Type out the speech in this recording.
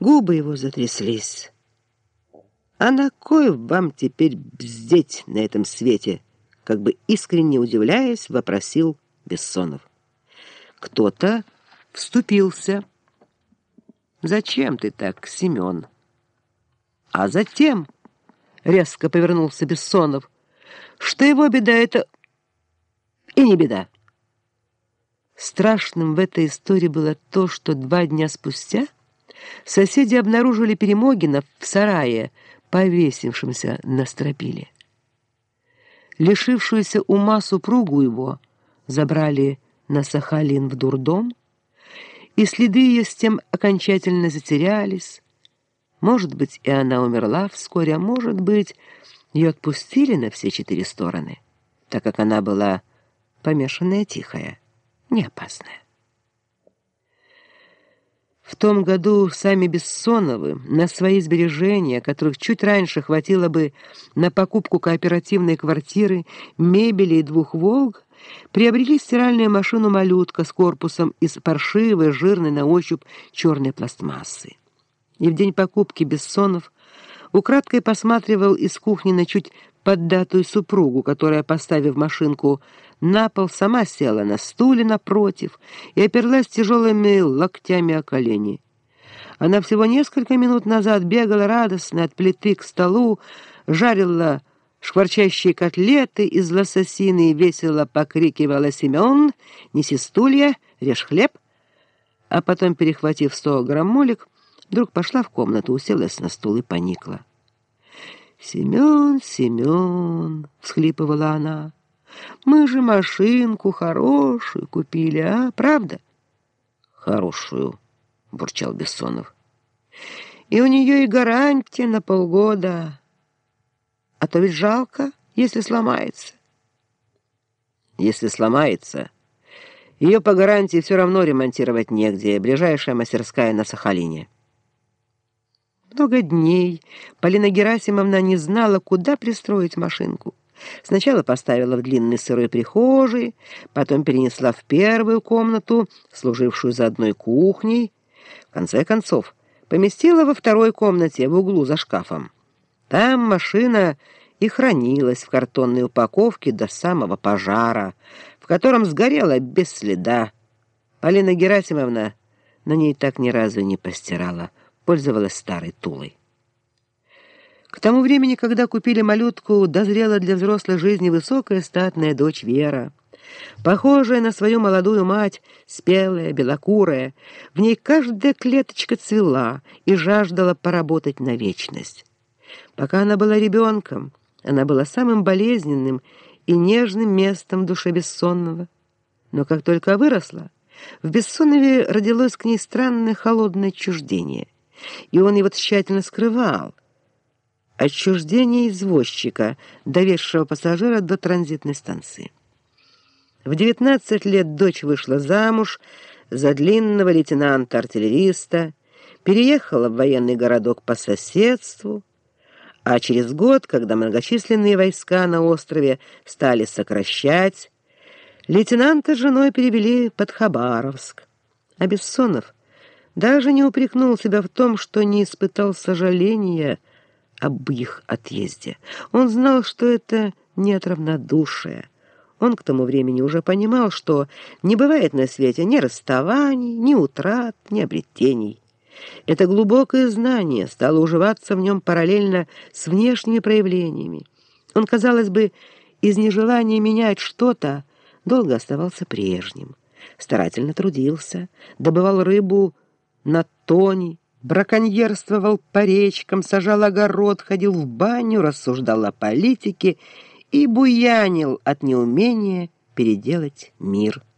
Губы его затряслись. «А на кой вам теперь бздеть на этом свете?» Как бы искренне удивляясь, вопросил Бессонов. Кто-то вступился. «Зачем ты так, Семен?» «А затем», — резко повернулся Бессонов, «что его беда — это и не беда». Страшным в этой истории было то, что 2 дня спустя соседи обнаружили Перемогина в сарае, повесившемся на стропиле. Лишившуюся ума супругу его забрали на Сахалин в дурдом, и следы ее с тем окончательно затерялись. Может быть, и она умерла вскоре, а может быть, ее отпустили на все 4 стороны, так как она была помешанная тихая, не опасная. В том году сами Бессоновы на свои сбережения, которых чуть раньше хватило бы на покупку кооперативной квартиры, мебели и 2 «Волг», приобрели стиральную машину «Малютка» с корпусом из паршивой, жирной на ощупь черной пластмассы. И в день покупки Бессонов украдкой посматривал из кухни на чуть поддатую супругу, которая, поставив машинку на пол, сама села на стуле напротив и оперлась тяжелыми локтями о колени. Она всего несколько минут назад бегала радостно от плиты к столу, жарила шкварчащие котлеты из лососины и весело покрикивала: «Семен, неси стулья, режь хлеб!» А потом, перехватив 100 граммолек, вдруг пошла в комнату, уселась на стул и поникла. «Семен, Семен!» — всхлипывала она. «Мы же машинку хорошую купили, а? Правда?» «Хорошую», — бурчал Бессонов. «И у нее и гарантия на полгода. А то ведь жалко, если сломается». «Если сломается, ее по гарантии все равно ремонтировать негде. Ближайшая мастерская на Сахалине». Много дней Полина Герасимовна не знала, куда пристроить машинку. Сначала поставила в длинной сырой прихожей, потом перенесла в первую комнату, служившую заодно кухней. В конце концов, поместила во второй комнате в углу за шкафом. Там машина и хранилась в картонной упаковке до самого пожара, в котором сгорела без следа. Полина Герасимовна на ней так ни разу не постирала, пользовалась старой тулой. К тому времени, когда купили «Малютку», дозрела для взрослой жизни высокая статная дочь Вера. Похожая на свою молодую мать, спелая, белокурая, в ней каждая клеточка цвела и жаждала поработать на вечность. Пока она была ребенком, она была самым болезненным и нежным местом в душе Бессонова. Но как только выросла, в Бессонове родилось к ней странное холодное отчуждение, и он его тщательно скрывал. Отчуждение извозчика, довезшего пассажира до транзитной станции. В 19 лет дочь вышла замуж за длинного лейтенанта-артиллериста, переехала в военный городок по соседству, а через год, когда многочисленные войска на острове стали сокращать, лейтенанта с женой перевели под Хабаровск. А Бессонов даже не упрекнул себя в том, что не испытал сожаления об их отъезде. Он знал, что это не от равнодушия. Он к тому времени уже понимал, что не бывает на свете ни расставаний, ни утрат, ни обретений. Это глубокое знание стало уживаться в нем параллельно с внешними проявлениями. Он, казалось бы, из нежелания менять что-то, долго оставался прежним. Старательно трудился, добывал рыбу на тоне, браконьерствовал по речкам, сажал огород, ходил в баню, рассуждал о политике и буянил от неумения переделать мир.